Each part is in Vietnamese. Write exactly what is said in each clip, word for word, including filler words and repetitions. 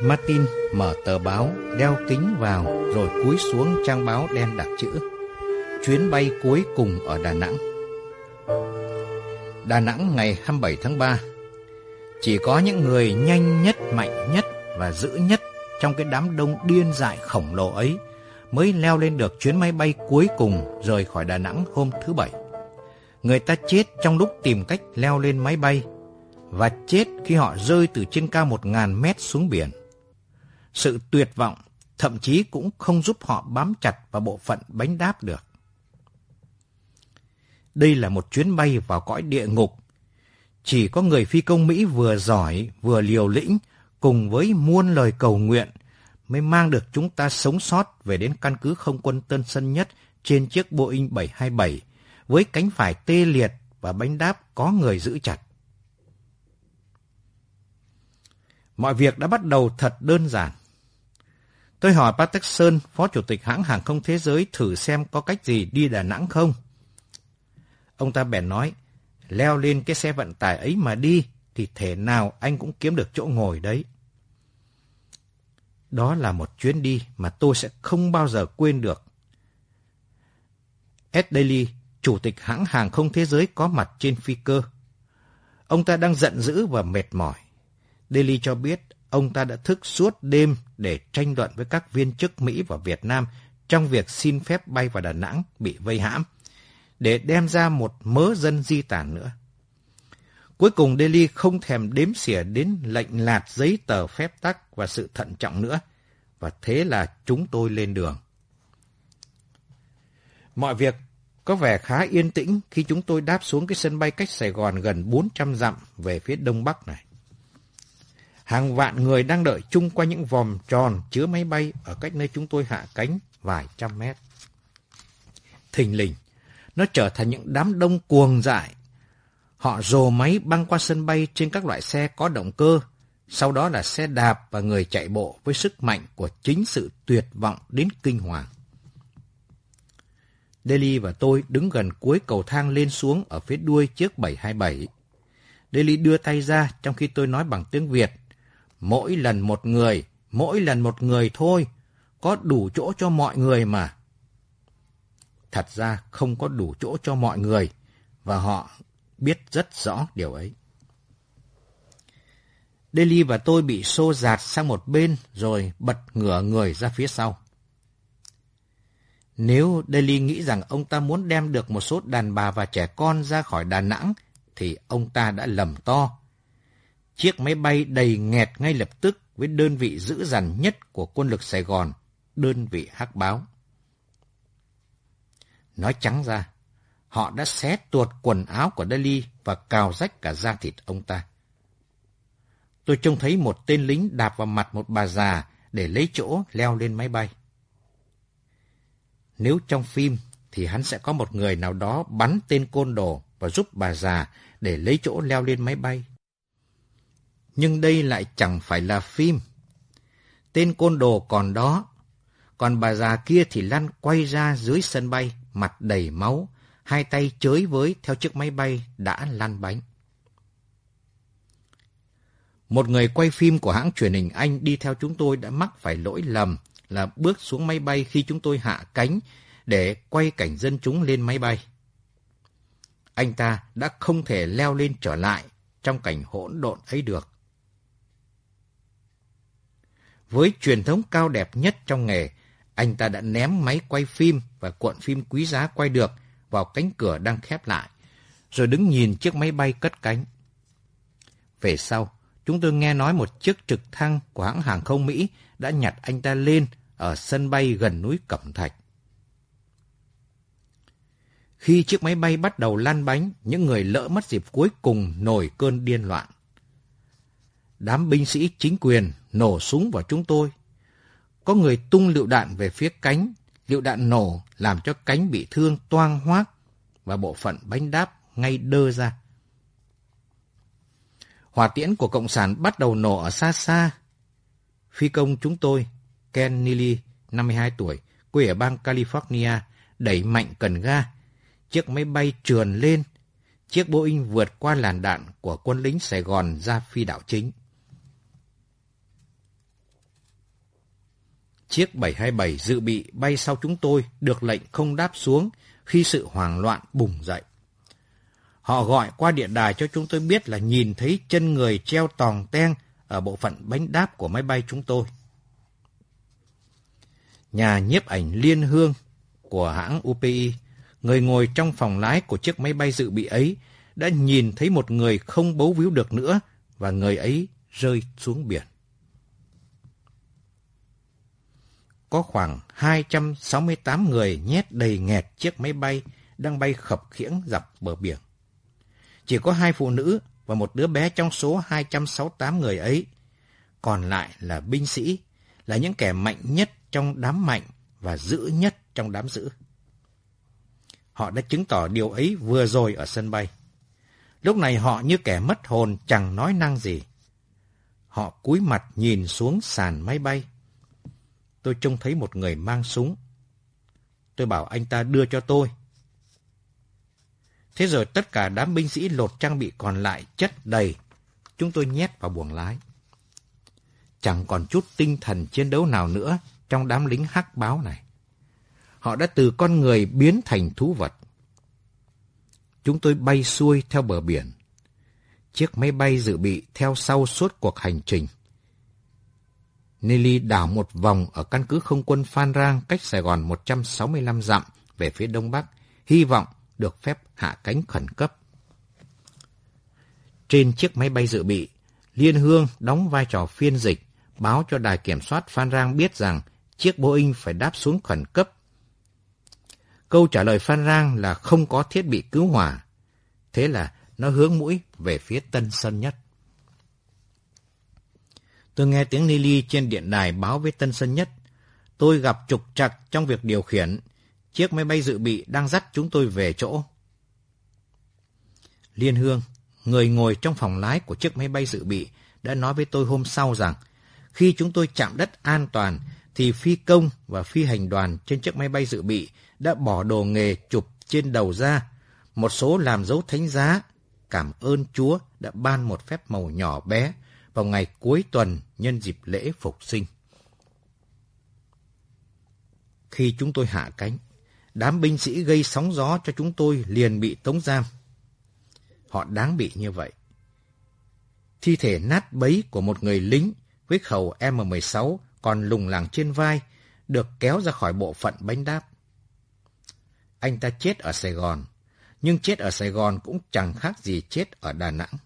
Martin mở tờ báo, đeo kính vào, rồi cúi xuống trang báo đen đặc chữ chuyến bay cuối cùng ở Đà Nẵng. Đà Nẵng ngày hai mươi bảy tháng ba. Chỉ có những người nhanh nhất, mạnh nhất và dữ nhất trong cái đám đông điên dại khổng lồ ấy mới leo lên được chuyến máy bay cuối cùng rời khỏi Đà Nẵng hôm thứ Bảy. Người ta chết trong lúc tìm cách leo lên máy bay và chết khi họ rơi từ trên cao một nghìn mét xuống biển. Sự tuyệt vọng thậm chí cũng không giúp họ bám chặt vào bộ phận bánh đáp được. Đây là một chuyến bay vào cõi địa ngục. Chỉ có người phi công Mỹ vừa giỏi vừa liều lĩnh cùng với muôn lời cầu nguyện mới mang được chúng ta sống sót về đến căn cứ không quân Tân Sơn Nhất trên chiếc Boeing bảy hai bảy với cánh phải tê liệt và bánh đáp có người giữ chặt. Mọi việc đã bắt đầu thật đơn giản. Tôi hỏi Patterson, Phó Chủ tịch hãng hàng không thế giới, thử xem có cách gì đi Đà Nẵng không. Ông ta bèn nói, leo lên cái xe vận tải ấy mà đi, thì thể nào anh cũng kiếm được chỗ ngồi đấy. Đó là một chuyến đi mà tôi sẽ không bao giờ quên được. Ed Daly, Chủ tịch hãng hàng không thế giới, có mặt trên phi cơ. Ông ta đang giận dữ và mệt mỏi. Daly cho biết ông ta đã thức suốt đêm để tranh luận với các viên chức Mỹ và Việt Nam trong việc xin phép bay vào Đà Nẵng bị vây hãm, để đem ra một mớ dân di tản nữa. Cuối cùng Daly không thèm đếm xỉa đến lệnh lạt giấy tờ phép tắc và sự thận trọng nữa, và thế là chúng tôi lên đường. Mọi việc có vẻ khá yên tĩnh khi chúng tôi đáp xuống cái sân bay cách Sài Gòn gần bốn trăm dặm về phía đông bắc này. Hàng vạn người đang đợi chung quanh những vòm tròn chứa máy bay ở cách nơi chúng tôi hạ cánh vài trăm mét. Thình lình, nó trở thành những đám đông cuồng dại. Họ rồ máy băng qua sân bay trên các loại xe có động cơ, sau đó là xe đạp và người chạy bộ với sức mạnh của chính sự tuyệt vọng đến kinh hoàng. Daly và tôi đứng gần cuối cầu thang lên xuống ở phía đuôi chiếc bảy hai bảy. Daly đưa tay ra trong khi tôi nói bằng tiếng Việt, mỗi lần một người, mỗi lần một người thôi, có đủ chỗ cho mọi người mà. Thật ra không có đủ chỗ cho mọi người, và họ biết rất rõ điều ấy. Daly và tôi bị xô dạt sang một bên rồi bật ngửa người ra phía sau. Nếu Daly nghĩ rằng ông ta muốn đem được một số đàn bà và trẻ con ra khỏi Đà Nẵng, thì ông ta đã lầm to. Chiếc máy bay đầy nghẹt ngay lập tức với đơn vị dữ dằn nhất của quân lực Sài Gòn, đơn vị Hắc Báo. Nói trắng ra, họ đã xé tuột quần áo của Daly và cào rách cả da thịt ông ta. Tôi trông thấy một tên lính đạp vào mặt một bà già để lấy chỗ leo lên máy bay. Nếu trong phim thì hắn sẽ có một người nào đó bắn tên côn đồ và giúp bà già để lấy chỗ leo lên máy bay. Nhưng đây lại chẳng phải là phim. Tên côn đồ còn đó, còn bà già kia thì lăn quay ra dưới sân bay, mặt đầy máu, hai tay chới với theo chiếc máy bay đã lăn bánh. Một người quay phim của hãng truyền hình Anh đi theo chúng tôi đã mắc phải lỗi lầm là bước xuống máy bay khi chúng tôi hạ cánh để quay cảnh dân chúng lên máy bay. Anh ta đã không thể leo lên trở lại trong cảnh hỗn độn ấy được. Với truyền thống cao đẹp nhất trong nghề, anh ta đã ném máy quay phim và cuộn phim quý giá quay được vào cánh cửa đang khép lại, rồi đứng nhìn chiếc máy bay cất cánh. Về sau, chúng tôi nghe nói một chiếc trực thăng của hãng hàng không Mỹ đã nhặt anh ta lên ở sân bay gần núi Cẩm Thạch. Khi chiếc máy bay bắt đầu lăn bánh, những người lỡ mất dịp cuối cùng nổi cơn điên loạn. Đám binh sĩ chính quyền nổ súng vào chúng tôi. Có người tung lựu đạn về phía cánh, lựu đạn nổ làm cho cánh bị thương toang hoác và bộ phận bánh đáp ngay đơ ra. Hỏa tiễn của Cộng sản bắt đầu nổ ở xa xa. Phi công chúng tôi, Ken Neely, năm mươi hai tuổi, quê ở bang California, đẩy mạnh cần ga. Chiếc máy bay trườn lên. Chiếc Boeing vượt qua làn đạn của quân lính Sài Gòn ra phi đạo chính. Chiếc bảy hai bảy dự bị bay sau chúng tôi được lệnh không đáp xuống khi sự hoảng loạn bùng dậy. Họ gọi qua điện đài cho chúng tôi biết là nhìn thấy chân người treo tòng teng ở bộ phận bánh đáp của máy bay chúng tôi. Nhà nhiếp ảnh Liên Hương của hãng u pê i, người ngồi trong phòng lái của chiếc máy bay dự bị ấy, đã nhìn thấy một người không bấu víu được nữa và người ấy rơi xuống biển. Có khoảng hai trăm sáu mươi tám người nhét đầy nghẹt chiếc máy bay đang bay khập khiễng dọc bờ biển. Chỉ có hai phụ nữ và một đứa bé trong số hai trăm sáu mươi tám người ấy. Còn lại là binh sĩ, là những kẻ mạnh nhất trong đám mạnh và dữ nhất trong đám dữ. Họ đã chứng tỏ điều ấy vừa rồi ở sân bay. Lúc này họ như kẻ mất hồn chẳng nói năng gì. Họ cúi mặt nhìn xuống sàn máy bay. Tôi trông thấy một người mang súng. Tôi bảo anh ta đưa cho tôi. Thế rồi tất cả đám binh sĩ lột trang bị còn lại chất đầy. Chúng tôi nhét vào buồng lái. Chẳng còn chút tinh thần chiến đấu nào nữa trong đám lính hắc báo này. Họ đã từ con người biến thành thú vật. Chúng tôi bay xuôi theo bờ biển. Chiếc máy bay dự bị theo sau suốt cuộc hành trình. Nelly đảo một vòng ở căn cứ không quân Phan Rang cách Sài Gòn một trăm sáu mươi lăm dặm về phía đông bắc, hy vọng được phép hạ cánh khẩn cấp. Trên chiếc máy bay dự bị, Liên Hương đóng vai trò phiên dịch, báo cho đài kiểm soát Phan Rang biết rằng chiếc Boeing phải đáp xuống khẩn cấp. Câu trả lời Phan Rang là không có thiết bị cứu hỏa. Thế là nó hướng mũi về phía Tân Sơn Nhất. Tôi nghe tiếng Nelly trên điện đài báo với Tân Sơn Nhất. Tôi gặp trục trặc trong việc điều khiển. Chiếc máy bay dự bị đang dắt chúng tôi về chỗ. Liên Hương, người ngồi trong phòng lái của chiếc máy bay dự bị, đã nói với tôi hôm sau rằng khi chúng tôi chạm đất an toàn thì phi công và phi hành đoàn trên chiếc máy bay dự bị đã bỏ đồ nghề chụp trên đầu ra. Một số làm dấu thánh giá, cảm ơn Chúa đã ban một phép màu nhỏ bé vào ngày cuối tuần nhân dịp lễ Phục Sinh. Khi chúng tôi hạ cánh, đám binh sĩ gây sóng gió cho chúng tôi liền bị tống giam. Họ đáng bị như vậy. Thi thể nát bấy của một người lính với khẩu M mười sáu còn lủng lẳng trên vai được kéo ra khỏi bộ phận bánh đáp. Anh ta chết ở Sài Gòn, nhưng chết ở Sài Gòn cũng chẳng khác gì chết ở Đà Nẵng.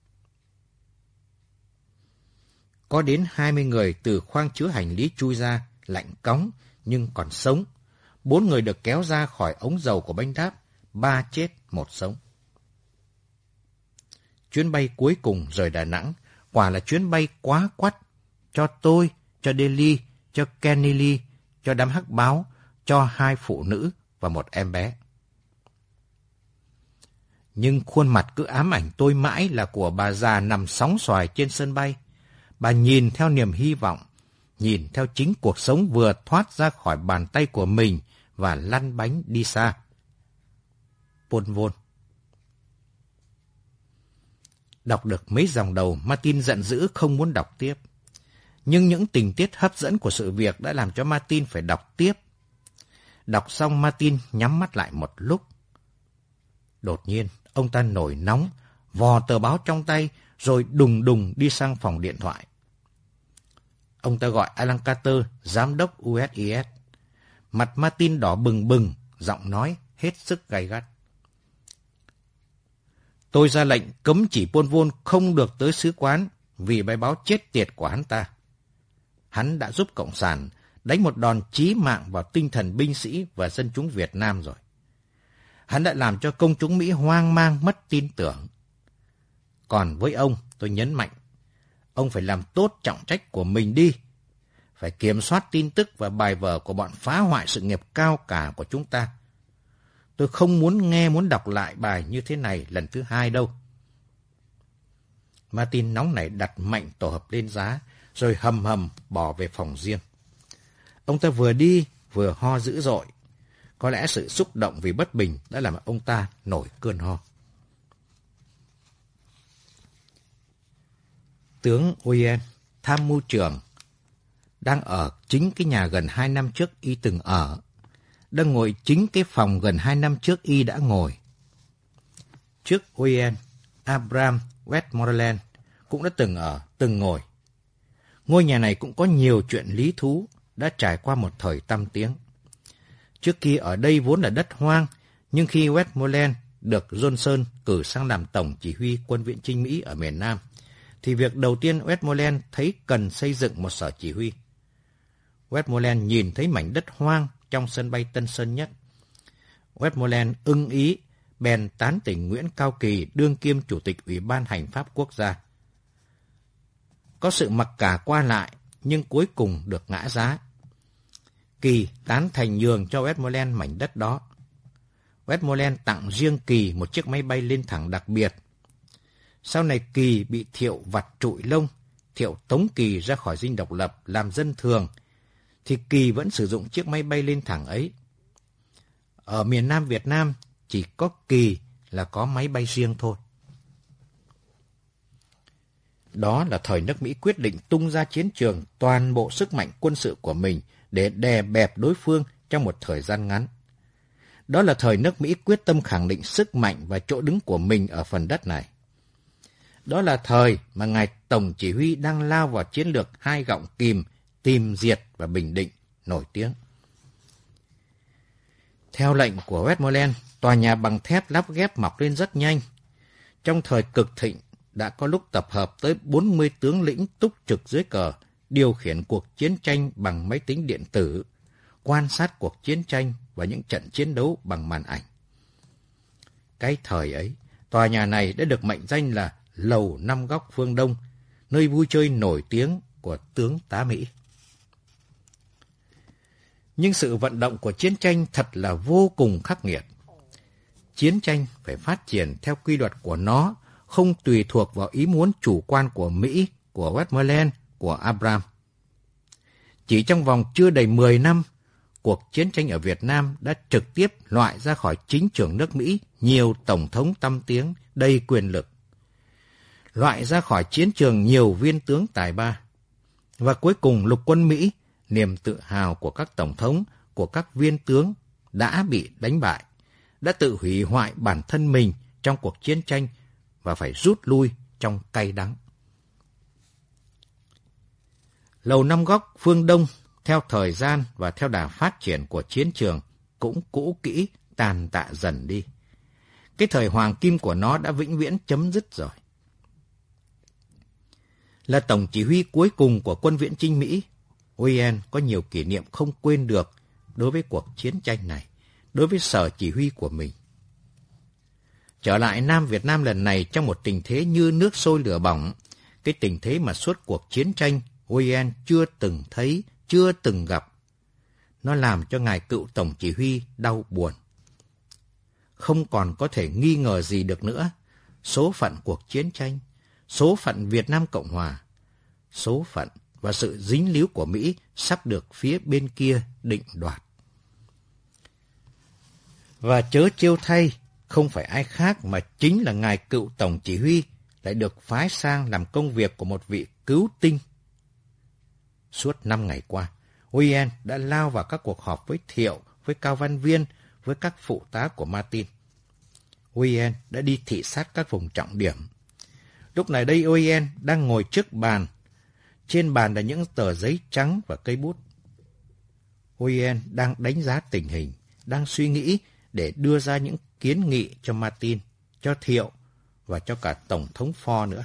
Có đến hai mươi người từ khoang chứa hành lý chui ra, lạnh cóng nhưng còn sống. Bốn người được kéo ra khỏi ống dầu của bánh đáp, ba chết, một sống. Chuyến bay cuối cùng rời Đà Nẵng quả là chuyến bay quá quắt cho tôi, cho Delhi, cho Kennedy, cho đám hắc báo, cho hai phụ nữ và một em bé. Nhưng khuôn mặt cứ ám ảnh tôi mãi là của bà già nằm sóng xoài trên sân bay. Bà nhìn theo niềm hy vọng, nhìn theo chính cuộc sống vừa thoát ra khỏi bàn tay của mình và lăn bánh đi xa. Pôn Vôn. Đọc được mấy dòng đầu, Martin giận dữ không muốn đọc tiếp. Nhưng những tình tiết hấp dẫn của sự việc đã làm cho Martin phải đọc tiếp. Đọc xong Martin nhắm mắt lại một lúc. Đột nhiên, ông ta nổi nóng, vò tờ báo trong tay, rồi đùng đùng đi sang phòng điện thoại. Ông ta gọi Alan Carter, giám đốc u ét i ét. Mặt Martin đỏ bừng bừng, giọng nói hết sức gay gắt. Tôi ra lệnh cấm chỉ Pôn Vôn không được tới sứ quán vì bài báo chết tiệt của hắn ta. Hắn đã giúp Cộng sản đánh một đòn chí mạng vào tinh thần binh sĩ và dân chúng Việt Nam rồi. Hắn đã làm cho công chúng Mỹ hoang mang mất tin tưởng. Còn với ông, tôi nhấn mạnh, ông phải làm tốt trọng trách của mình đi. Phải kiểm soát tin tức và bài vở của bọn phá hoại sự nghiệp cao cả của chúng ta. Tôi không muốn nghe, muốn đọc lại bài như thế này lần thứ hai đâu. Martin nóng nảy đặt mạnh tổ hợp lên giá, rồi hầm hầm bỏ về phòng riêng. Ông ta vừa đi, vừa ho dữ dội. Có lẽ sự xúc động vì bất bình đã làm ông ta nổi cơn ho. Tướng Oyen, tham mưu trưởng đang ở chính cái nhà gần hai năm trước y từng ở, đang ngồi chính cái phòng gần hai năm trước y đã ngồi. Trước Owen, Abraham Westmoreland cũng đã từng ở, từng ngồi. Ngôi nhà này cũng có nhiều chuyện lý thú, đã trải qua một thời tăm tiếng. Trước kia ở đây vốn là đất hoang, nhưng khi Westmoreland được Johnson cử sang làm tổng chỉ huy quân viễn chinh Mỹ ở miền Nam, thì việc đầu tiên Westmoreland thấy cần xây dựng một sở chỉ huy. Westmoreland nhìn thấy mảnh đất hoang trong sân bay Tân Sơn Nhất. Westmoreland ưng ý, bèn tán tỉnh Nguyễn Cao Kỳ đương kiêm Chủ tịch Ủy ban Hành pháp Quốc gia. Có sự mặc cả qua lại, nhưng cuối cùng được ngã giá. Kỳ tán thành nhường cho Westmoreland mảnh đất đó. Westmoreland tặng riêng Kỳ một chiếc máy bay lên thẳng đặc biệt. Sau này Kỳ bị Thiệu vặt trụi lông, Thiệu tống Kỳ ra khỏi dinh độc lập làm dân thường, thì Kỳ vẫn sử dụng chiếc máy bay lên thẳng ấy. Ở miền Nam Việt Nam, chỉ có Kỳ là có máy bay riêng thôi. Đó là thời nước Mỹ quyết định tung ra chiến trường toàn bộ sức mạnh quân sự của mình để đè bẹp đối phương trong một thời gian ngắn. Đó là thời nước Mỹ quyết tâm khẳng định sức mạnh và chỗ đứng của mình ở phần đất này. Đó là thời mà Ngài Tổng Chỉ huy đang lao vào chiến lược hai gọng kìm, tìm diệt và bình định, nổi tiếng. Theo lệnh của Westmoreland, tòa nhà bằng thép lắp ghép mọc lên rất nhanh. Trong thời cực thịnh, đã có lúc tập hợp tới bốn mươi tướng lĩnh túc trực dưới cờ, điều khiển cuộc chiến tranh bằng máy tính điện tử, quan sát cuộc chiến tranh và những trận chiến đấu bằng màn ảnh. Cái thời ấy, tòa nhà này đã được mệnh danh là Lầu Năm Góc Phương Đông, nơi vui chơi nổi tiếng của tướng tá Mỹ. Nhưng sự vận động của chiến tranh thật là vô cùng khắc nghiệt. Chiến tranh phải phát triển theo quy luật của nó, không tùy thuộc vào ý muốn chủ quan của Mỹ, của Westmoreland, của Abraham. Chỉ trong vòng chưa đầy mười năm, cuộc chiến tranh ở Việt Nam đã trực tiếp loại ra khỏi chính trường nước Mỹ nhiều tổng thống tăm tiếng, đầy quyền lực. Loại ra khỏi chiến trường nhiều viên tướng tài ba. Và cuối cùng lục quân Mỹ, niềm tự hào của các tổng thống, của các viên tướng, đã bị đánh bại, đã tự hủy hoại bản thân mình trong cuộc chiến tranh và phải rút lui trong cay đắng. Lầu Năm Góc Phương Đông, theo thời gian và theo đà phát triển của chiến trường, cũng cũ kỹ, tàn tạ dần đi. Cái thời hoàng kim của nó đã vĩnh viễn chấm dứt rồi. Là tổng chỉ huy cuối cùng của quân viễn chinh Mỹ, Owen có nhiều kỷ niệm không quên được đối với cuộc chiến tranh này, đối với sở chỉ huy của mình. Trở lại Nam Việt Nam lần này trong một tình thế như nước sôi lửa bỏng, cái tình thế mà suốt cuộc chiến tranh Owen chưa từng thấy, chưa từng gặp. Nó làm cho ngài cựu tổng chỉ huy đau buồn. Không còn có thể nghi ngờ gì được nữa. Số phận cuộc chiến tranh, số phận Việt Nam Cộng Hòa, số phận và sự dính líu của Mỹ sắp được phía bên kia định đoạt. Và chớ trêu thay, không phải ai khác mà chính là ngài cựu tổng chỉ huy lại được phái sang làm công việc của một vị cứu tinh. Suốt năm ngày qua, Owen đã lao vào các cuộc họp với Thiệu, với Cao Văn Viên, với các phụ tá của Martin. Owen đã đi thị sát các vùng trọng điểm. Lúc này đây Owen đang ngồi trước bàn. Trên bàn là những tờ giấy trắng và cây bút. Owen đang đánh giá tình hình, đang suy nghĩ để đưa ra những kiến nghị cho Martin, cho Thiệu và cho cả Tổng thống Ford nữa.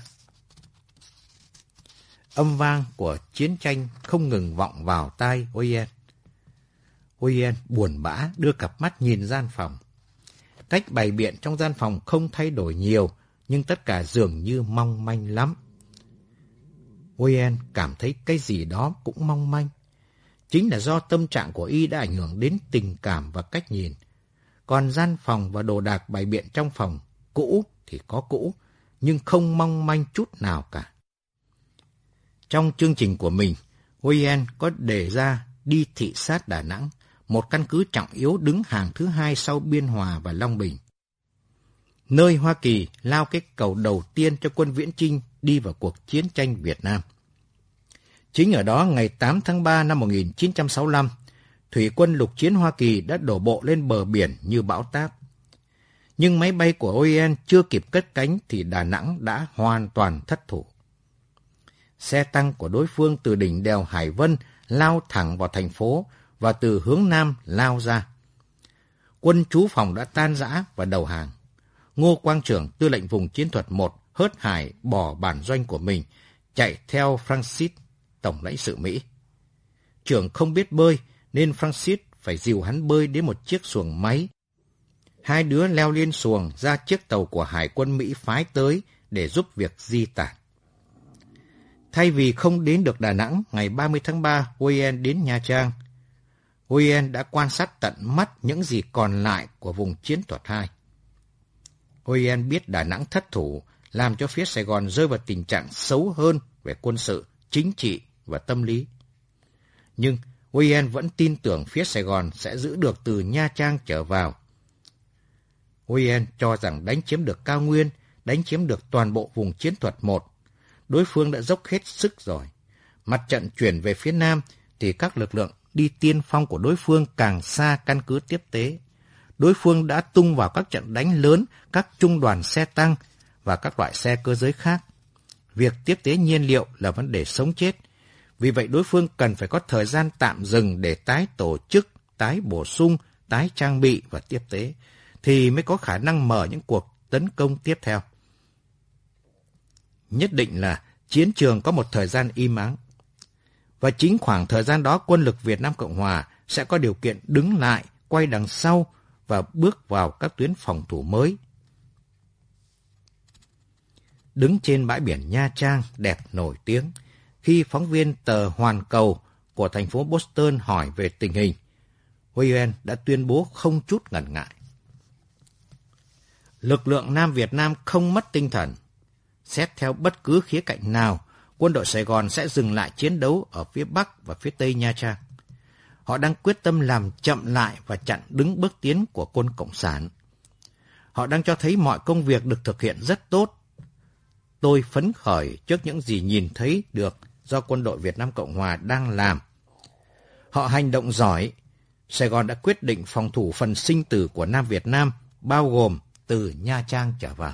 Âm vang của chiến tranh không ngừng vọng vào tai Owen. Owen buồn bã đưa cặp mắt nhìn gian phòng. Cách bày biện trong gian phòng không thay đổi nhiều, nhưng tất cả dường như mong manh lắm. Owen cảm thấy cái gì đó cũng mong manh. Chính là do tâm trạng của y đã ảnh hưởng đến tình cảm và cách nhìn. Còn gian phòng và đồ đạc bày biện trong phòng, cũ thì có cũ, nhưng không mong manh chút nào cả. Trong chương trình của mình, Owen có đề ra đi thị sát Đà Nẵng, một căn cứ trọng yếu đứng hàng thứ hai sau Biên Hòa và Long Bình. Nơi Hoa Kỳ lao cái cầu đầu tiên cho quân viễn chinh đi vào cuộc chiến tranh Việt Nam. Chính ở đó, ngày tám tháng ba năm một nghìn chín trăm sáu mươi lăm, thủy quân lục chiến Hoa Kỳ đã đổ bộ lên bờ biển như bão táp. Nhưng máy bay của o en chưa kịp cất cánh thì Đà Nẵng đã hoàn toàn thất thủ. Xe tăng của đối phương từ đỉnh đèo Hải Vân lao thẳng vào thành phố và từ hướng nam lao ra. Quân trú phòng đã tan rã và đầu hàng. Ngô Quang Trưởng, tư lệnh vùng chiến thuật một, hớt hải bỏ bản doanh của mình, chạy theo Francis, tổng lãnh sự Mỹ. Trưởng không biết bơi nên Francis phải dìu hắn bơi đến một chiếc xuồng máy. Hai đứa leo lên xuồng ra chiếc tàu của Hải quân Mỹ phái tới để giúp việc di tản. Thay vì không đến được Đà Nẵng, ngày ba mươi tháng ba, o en đến Nha Trang. o en đã quan sát tận mắt những gì còn lại của vùng chiến thuật hai. o en biết Đà Nẵng thất thủ, làm cho phía Sài Gòn rơi vào tình trạng xấu hơn về quân sự, chính trị và tâm lý. Nhưng o en vẫn tin tưởng phía Sài Gòn sẽ giữ được từ Nha Trang trở vào. o en cho rằng đánh chiếm được cao nguyên, đánh chiếm được toàn bộ vùng chiến thuật một. Đối phương đã dốc hết sức rồi. Mặt trận chuyển về phía Nam thì các lực lượng đi tiên phong của đối phương càng xa căn cứ tiếp tế. Đối phương đã tung vào các trận đánh lớn, các trung đoàn xe tăng và các loại xe cơ giới khác. Việc tiếp tế nhiên liệu là vấn đề sống chết. Vì vậy đối phương cần phải có thời gian tạm dừng để tái tổ chức, tái bổ sung, tái trang bị và tiếp tế, thì mới có khả năng mở những cuộc tấn công tiếp theo. Nhất định là chiến trường có một thời gian im ắng. Và chính khoảng thời gian đó quân lực Việt Nam Cộng Hòa sẽ có điều kiện đứng lại, quay đằng sau và bước vào các tuyến phòng thủ mới. Đứng trên bãi biển Nha Trang đẹp nổi tiếng, khi phóng viên tờ Hoàn Cầu của thành phố Boston hỏi về tình hình, o en đã tuyên bố không chút ngần ngại. Lực lượng Nam Việt Nam không mất tinh thần. Xét theo bất cứ khía cạnh nào, quân đội Sài Gòn sẽ dừng lại chiến đấu ở phía Bắc và phía Tây Nha Trang. Họ đang quyết tâm làm chậm lại và chặn đứng bước tiến của quân Cộng sản. Họ đang cho thấy mọi công việc được thực hiện rất tốt. Tôi phấn khởi trước những gì nhìn thấy được do quân đội Việt Nam Cộng Hòa đang làm. Họ hành động giỏi. Sài Gòn đã quyết định phòng thủ phần sinh tử của Nam Việt Nam, bao gồm từ Nha Trang trở vào.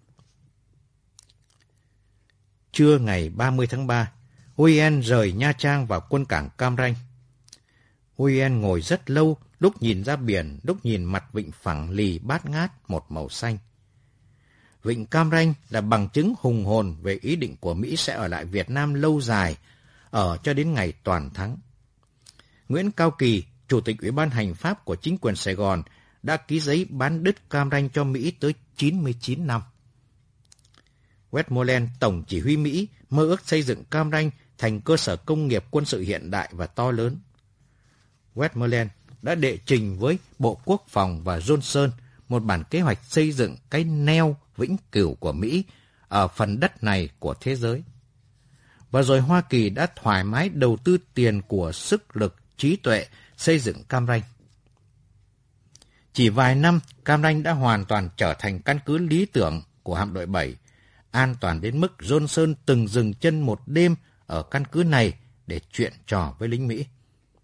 Trưa ngày ba mươi tháng ba, o en rời Nha Trang vào quân cảng Cam Ranh. o en ngồi rất lâu, lúc nhìn ra biển, lúc nhìn mặt vịnh phẳng lì bát ngát một màu xanh. Vịnh Cam Ranh là bằng chứng hùng hồn về ý định của Mỹ sẽ ở lại Việt Nam lâu dài, ở cho đến ngày toàn thắng. Nguyễn Cao Kỳ, Chủ tịch Ủy ban Hành pháp của chính quyền Sài Gòn, đã ký giấy bán đứt Cam Ranh cho Mỹ tới chín mươi chín năm. Westmoreland, Tổng chỉ huy Mỹ, mơ ước xây dựng Cam Ranh thành cơ sở công nghiệp quân sự hiện đại và to lớn. Westmoreland đã đệ trình với Bộ Quốc phòng và Johnson một bản kế hoạch xây dựng cái neo vĩnh cửu của Mỹ ở phần đất này của thế giới. Và rồi Hoa Kỳ đã thoải mái đầu tư tiền của, sức lực, trí tuệ xây dựng Cam Ranh. Chỉ vài năm, Cam Ranh đã hoàn toàn trở thành căn cứ lý tưởng của hạm đội bảy, an toàn đến mức Johnson từng dừng chân một đêm ở căn cứ này để chuyện trò với lính Mỹ.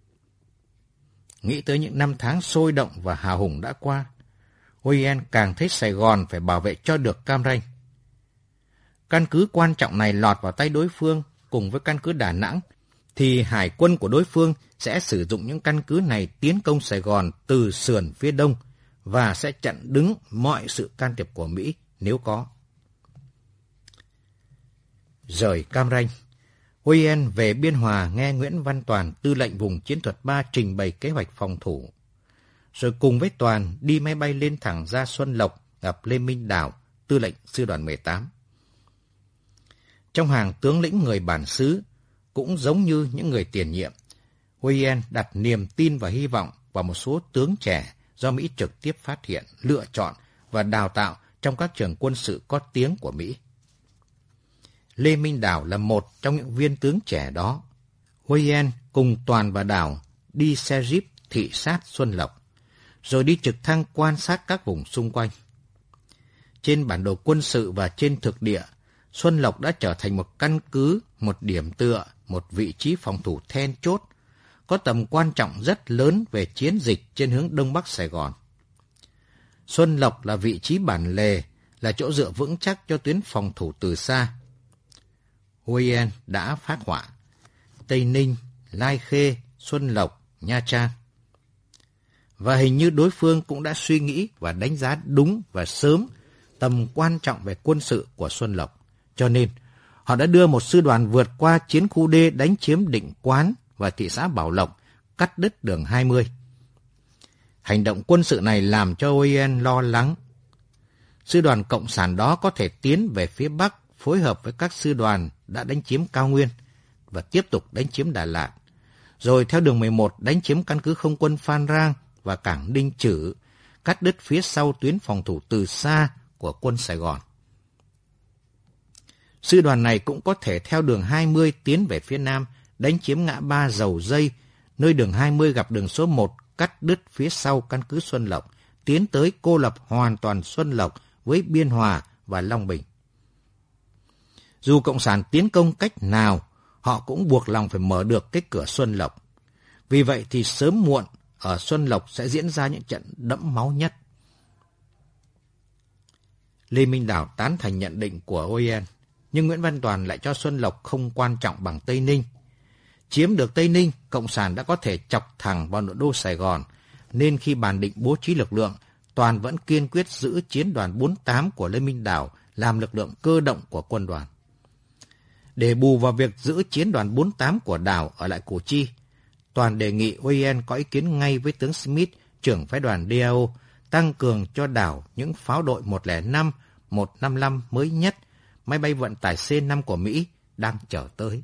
Nghĩ tới những năm tháng sôi động và hào hùng đã qua, o en càng thấy Sài Gòn phải bảo vệ cho được Cam Ranh. Căn cứ quan trọng này lọt vào tay đối phương cùng với căn cứ Đà Nẵng, thì hải quân của đối phương sẽ sử dụng những căn cứ này tiến công Sài Gòn từ sườn phía đông và sẽ chặn đứng mọi sự can thiệp của Mỹ nếu có. Rời Cam Ranh, o en về Biên Hòa nghe Nguyễn Văn Toàn, tư lệnh vùng chiến thuật ba trình bày kế hoạch phòng thủ. Rồi cùng với Toàn đi máy bay lên thẳng ra Xuân Lộc gặp Lê Minh Đảo, tư lệnh sư đoàn mười tám. Trong hàng tướng lĩnh người bản xứ, cũng giống như những người tiền nhiệm, o en đặt niềm tin và hy vọng vào một số tướng trẻ do Mỹ trực tiếp phát hiện, lựa chọn và đào tạo trong các trường quân sự có tiếng của Mỹ. Lê Minh Đảo là một trong những viên tướng trẻ đó. o en cùng Toàn và Đảo đi xe jeep thị sát Xuân Lộc, rồi đi trực thăng quan sát các vùng xung quanh. Trên bản đồ quân sự và trên thực địa, Xuân Lộc đã trở thành một căn cứ, một điểm tựa, một vị trí phòng thủ then chốt, có tầm quan trọng rất lớn về chiến dịch trên hướng Đông Bắc Sài Gòn. Xuân Lộc là vị trí bản lề, là chỗ dựa vững chắc cho tuyến phòng thủ từ xa. Huyen đã phát họa Tây Ninh, Lai Khê, Xuân Lộc, Nha Trang. Và hình như đối phương cũng đã suy nghĩ và đánh giá đúng và sớm tầm quan trọng về quân sự của Xuân Lộc. Cho nên, họ đã đưa một sư đoàn vượt qua chiến khu D đánh chiếm Định Quán và thị xã Bảo Lộc, cắt đứt đường hai mươi. Hành động quân sự này làm cho Huyen lo lắng. Sư đoàn Cộng sản đó có thể tiến về phía Bắc phối hợp với các sư đoàn đã đánh chiếm Cao Nguyên và tiếp tục đánh chiếm Đà Lạt, rồi theo đường mười một đánh chiếm căn cứ không quân Phan Rang và cảng Ninh Chử, cắt đứt phía sau tuyến phòng thủ từ xa của quân Sài Gòn. Sư đoàn này cũng có thể theo đường hai mươi tiến về phía Nam, đánh chiếm ngã ba Dầu Dây, nơi đường hai mươi gặp đường số một, cắt đứt phía sau căn cứ Xuân Lộc, tiến tới cô lập hoàn toàn Xuân Lộc với Biên Hòa và Long Bình. Dù Cộng sản tiến công cách nào, họ cũng buộc lòng phải mở được cái cửa Xuân Lộc. Vì vậy thì sớm muộn, ở Xuân Lộc sẽ diễn ra những trận đẫm máu nhất. Lê Minh Đào tán thành nhận định của Huyen, nhưng Nguyễn Văn Toàn lại cho Xuân Lộc không quan trọng bằng Tây Ninh. Chiếm được Tây Ninh, Cộng sản đã có thể chọc thẳng vào nội đô Sài Gòn, nên khi bàn định bố trí lực lượng, Toàn vẫn kiên quyết giữ chiến đoàn bốn mươi tám của Lê Minh Đào làm lực lượng cơ động của quân đoàn. Để bù vào việc giữ chiến đoàn bốn mươi tám của Đào ở lại Củ Chi, Toàn đề nghị Huyen có ý kiến ngay với tướng Smith, trưởng phái đoàn đê a o, tăng cường cho Đảo những pháo đội một không năm, một năm lăm mới nhất, máy bay vận tải C năm của Mỹ đang chở tới.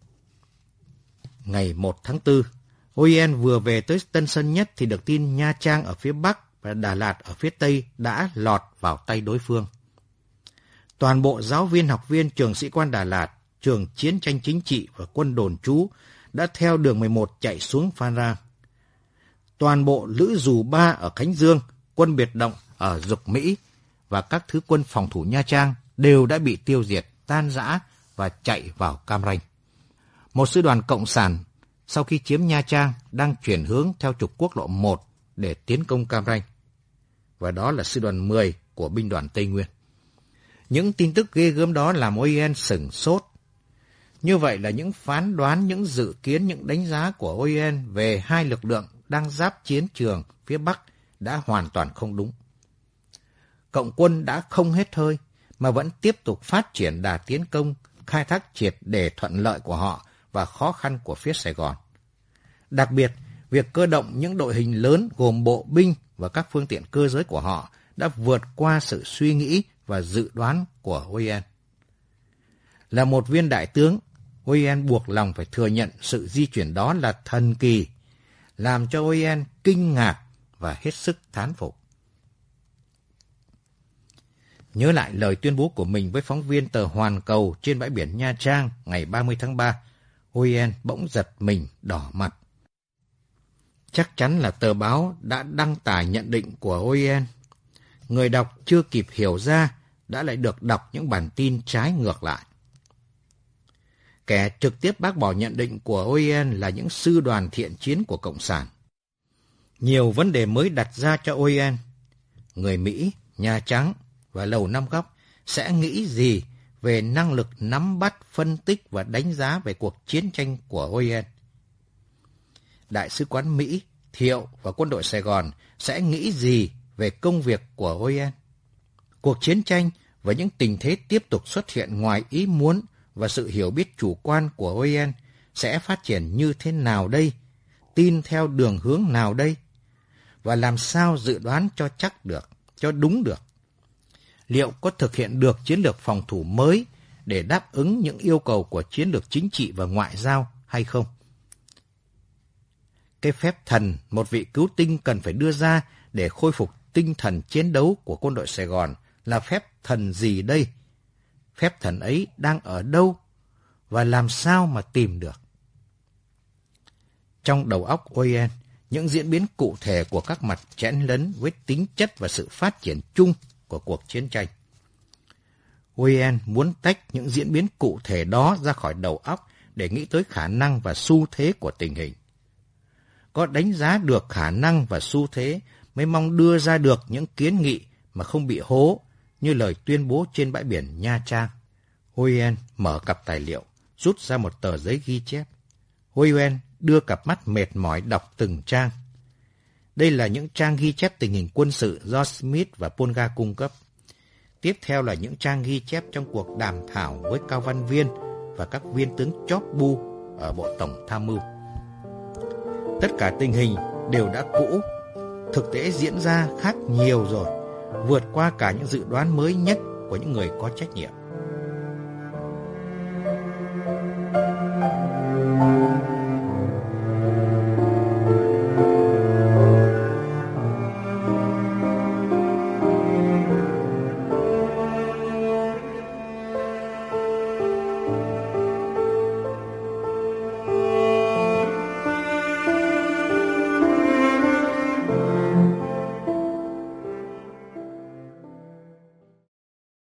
Ngày một tháng tư, Huyen vừa về tới Tân Sơn Nhất thì được tin Nha Trang ở phía Bắc và Đà Lạt ở phía Tây đã lọt vào tay đối phương. Toàn bộ giáo viên học viên trường sĩ quan Đà Lạt, trường chiến tranh chính trị và quân đồn trú đã theo đường mười một chạy xuống Phan Rang. Toàn bộ lữ dù ba ở Khánh Dương, quân biệt động ở Dục Mỹ và các thứ quân phòng thủ Nha Trang đều đã bị tiêu diệt, tan rã và chạy vào Cam Ranh. Một sư đoàn Cộng sản sau khi chiếm Nha Trang đang chuyển hướng theo trục quốc lộ một để tiến công Cam Ranh. Và đó là sư đoàn mười của binh đoàn Tây Nguyên. Những tin tức ghê gớm đó làm Huyen sửng sốt. Như vậy là những phán đoán, những dự kiến, những đánh giá của Huyen về hai lực lượng đang giáp chiến trường phía Bắc đã hoàn toàn không đúng. Cộng quân đã không hết hơi, mà vẫn tiếp tục phát triển đà tiến công, khai thác triệt để thuận lợi của họ và khó khăn của phía Sài Gòn. Đặc biệt, việc cơ động những đội hình lớn gồm bộ binh và các phương tiện cơ giới của họ đã vượt qua sự suy nghĩ và dự đoán của Huyen. Là một viên đại tướng, Huyen buộc lòng phải thừa nhận sự di chuyển đó là thần kỳ, làm cho Huyen kinh ngạc và hết sức thán phục. Nhớ lại lời tuyên bố của mình với phóng viên tờ Hoàn Cầu trên bãi biển Nha Trang ngày ba mươi tháng ba, Huyen bỗng giật mình đỏ mặt. Chắc chắn là tờ báo đã đăng tải nhận định của Huyen. Người đọc chưa kịp hiểu ra đã lại được đọc những bản tin trái ngược lại. Kẻ trực tiếp bác bỏ nhận định của Huyen là những sư đoàn thiện chiến của Cộng sản. Nhiều vấn đề mới đặt ra cho Huyen. Người Mỹ, Nhà Trắng và Lầu Năm Góc sẽ nghĩ gì về năng lực nắm bắt, phân tích và đánh giá về cuộc chiến tranh của Huyen? Đại sứ quán Mỹ, Thiệu và quân đội Sài Gòn sẽ nghĩ gì về công việc của Huyen? Cuộc chiến tranh và những tình thế tiếp tục xuất hiện ngoài ý muốn và sự hiểu biết chủ quan của Huyen sẽ phát triển như thế nào đây? Tin theo đường hướng nào đây? Và làm sao dự đoán cho chắc được, cho đúng được? Liệu có thực hiện được chiến lược phòng thủ mới để đáp ứng những yêu cầu của chiến lược chính trị và ngoại giao hay không? Cái phép thần một vị cứu tinh cần phải đưa ra để khôi phục tinh thần chiến đấu của quân đội Sài Gòn là phép thần gì đây? Phép thần ấy đang ở đâu? Và làm sao mà tìm được? Trong đầu óc Huyen, những diễn biến cụ thể của các mặt chẽn lấn với tính chất và sự phát triển chung của cuộc chiến tranh. Huyen muốn tách những diễn biến cụ thể đó ra khỏi đầu óc để nghĩ tới khả năng và xu thế của tình hình. Có đánh giá được khả năng và xu thế mới mong đưa ra được những kiến nghị mà không bị hố, như lời tuyên bố trên bãi biển Nha Trang. Huyen mở cặp tài liệu, rút ra một tờ giấy ghi chép. Huyen đưa cặp mắt mệt mỏi đọc từng trang. Đây là những trang ghi chép tình hình quân sự do Smith và Polgar cung cấp. Tiếp theo là những trang ghi chép trong cuộc đàm thảo với Cao Văn Viên và các viên tướng chóp bu ở Bộ Tổng Tham mưu. Tất cả tình hình đều đã cũ, thực tế diễn ra khác nhiều rồi, vượt qua cả những dự đoán mới nhất của những người có trách nhiệm.